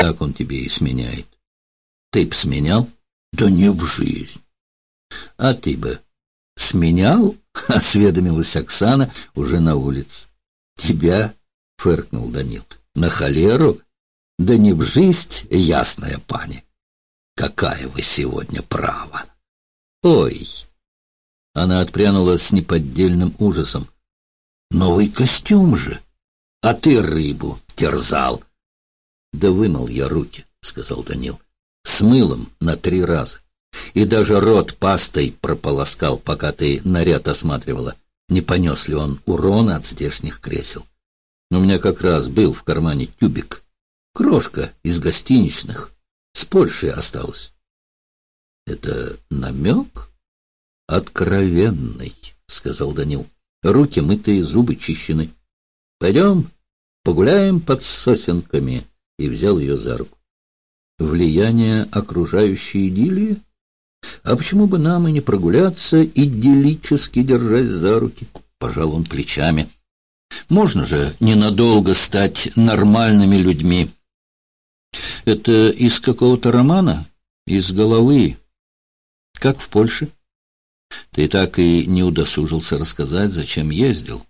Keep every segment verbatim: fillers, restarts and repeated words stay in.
Так он тебе и сменяет. Ты б сменял? Да не в жизнь. А ты бы сменял? Осведомилась Оксана уже на улице. Тебя? Фыркнул Данил. На холеру? Да не в жизнь, ясная пани. Какая вы сегодня права. Ой! Она отпрянула с неподдельным ужасом. Новый костюм же! А ты рыбу терзал. Да вымыл я руки, сказал Данил. С мылом на три раза. И даже рот пастой прополоскал, пока ты наряд осматривала. Не понес ли он урона от здешних кресел? У меня как раз был в кармане тюбик. Крошка из гостиничных. С Польши осталась. Это намек? Откровенный, сказал Данил. Руки мытые, зубы чищены. Пойдем погуляем под сосенками. И взял ее за руку. Влияние окружающей идиллии? А почему бы нам и не прогуляться, идиллически держась за руки? Пожал он плечами. Можно же ненадолго стать нормальными людьми. Это из какого-то романа? Из головы. Как в Польше? Ты так и не удосужился рассказать, зачем ездил.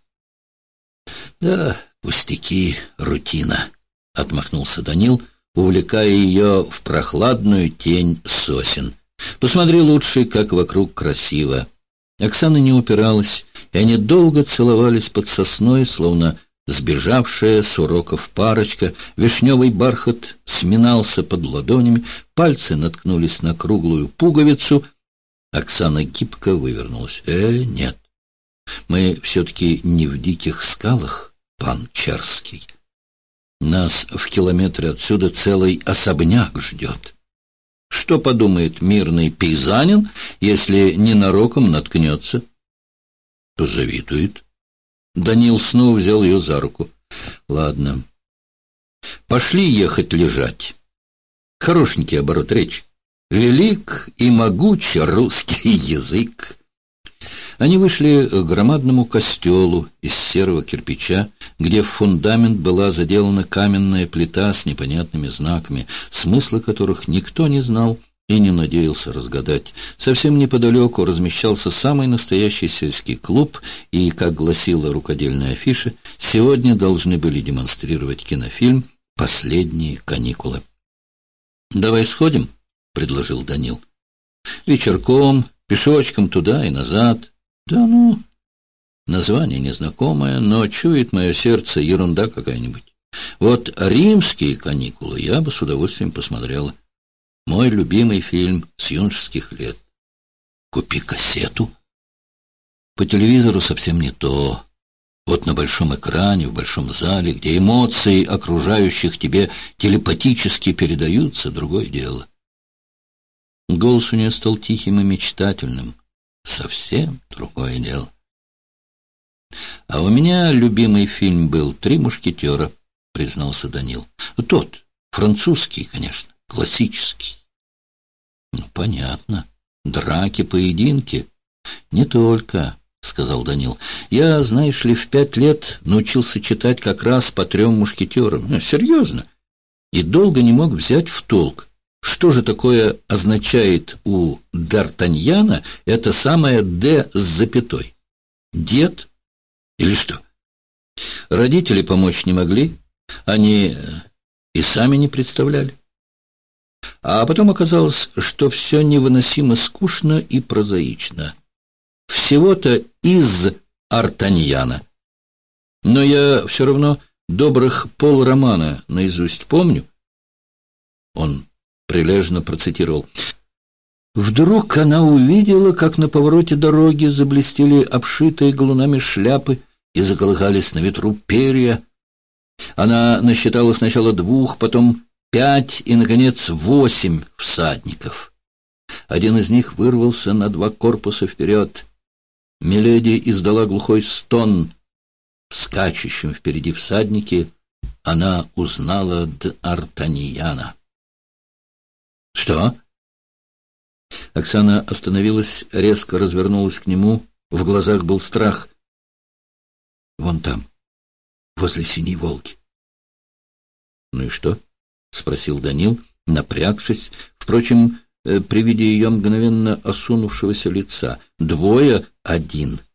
Да, пустяки, рутина. — отмахнулся Данил, увлекая ее в прохладную тень сосен. «Посмотри лучше, как вокруг красиво». Оксана не упиралась, и они долго целовались под сосной, словно сбежавшая с уроков парочка. Вишневый бархат сминался под ладонями, пальцы наткнулись на круглую пуговицу. Оксана гибко вывернулась. «Э, нет, мы все-таки не в диких скалах, пан Черский». Нас в километре отсюда целый особняк ждет. Что подумает мирный пейзанин, если ненароком наткнется? Позавидует. Данил снова взял ее за руку. Ладно. Пошли ехать лежать. Хорошенький оборот речи. Велик и могуч русский язык. Они вышли к громадному костелу из серого кирпича, где в фундамент была заделана каменная плита с непонятными знаками, смысла которых никто не знал и не надеялся разгадать. Совсем неподалеку размещался самый настоящий сельский клуб, и, как гласила рукодельная афиша, сегодня должны были демонстрировать кинофильм «Последние каникулы». «Давай сходим», — предложил Данил. «Вечерком, пешочком туда и назад». Да ну, название незнакомое, но чует мое сердце ерунда какая-нибудь. Вот римские каникулы я бы с удовольствием посмотрела. Мой любимый фильм с юношеских лет. Купи кассету. По телевизору совсем не то. Вот на большом экране, в большом зале, где эмоции окружающих тебе телепатически передаются, другое дело. Голос у нее стал тихим и мечтательным. Совсем другое дело. А у меня любимый фильм был «Три мушкетера», признался Данил. Тот, французский, конечно, классический. Ну, понятно. Драки, поединки. Не только, сказал Данил. Я, знаешь ли, в пять лет научился читать как раз по трем мушкетерам. Ну, серьезно. И долго не мог взять в толк. Что же такое означает у Д'Артаньяна это самое «Д» с запятой? Дед? Или что? Родители помочь не могли, они и сами не представляли. А потом оказалось, что все невыносимо скучно и прозаично. Всего-то из Артаньяна. Но я все равно добрых полромана наизусть помню. Он прилежно процитировал. Вдруг она увидела, как на повороте дороги заблестели обшитые галунами шляпы и заколыхались на ветру перья. Она насчитала сначала двух, потом пять и, наконец, восемь всадников. Один из них вырвался на два корпуса вперед. Миледи издала глухой стон. В скачущем впереди всаднике она узнала Д'Артаньяна. «Что?» Оксана остановилась, резко развернулась к нему. В глазах был страх. «Вон там, возле синей Волги». «Ну и что?» — спросил Данил, напрягшись. Впрочем, при виде ее мгновенно осунувшегося лица. «Двое — один».